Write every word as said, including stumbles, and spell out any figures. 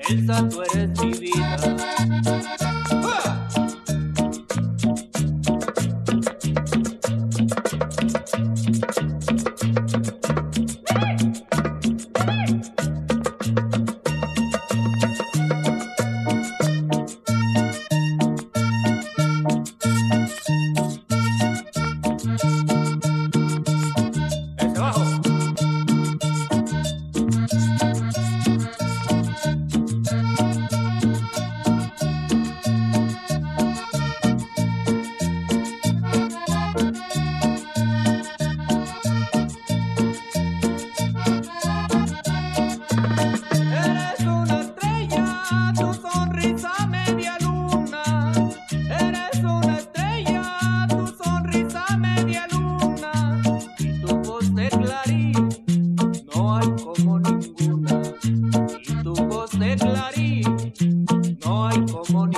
Elsa, tú eres mi vida. ¡Ah! Ese bajo. Eres una estrella, tu sonrisa media luna. Eres una estrella, tu sonrisa media luna. Y tu voz de clarín, no hay como ninguna. Y tu voz de clarín, no hay como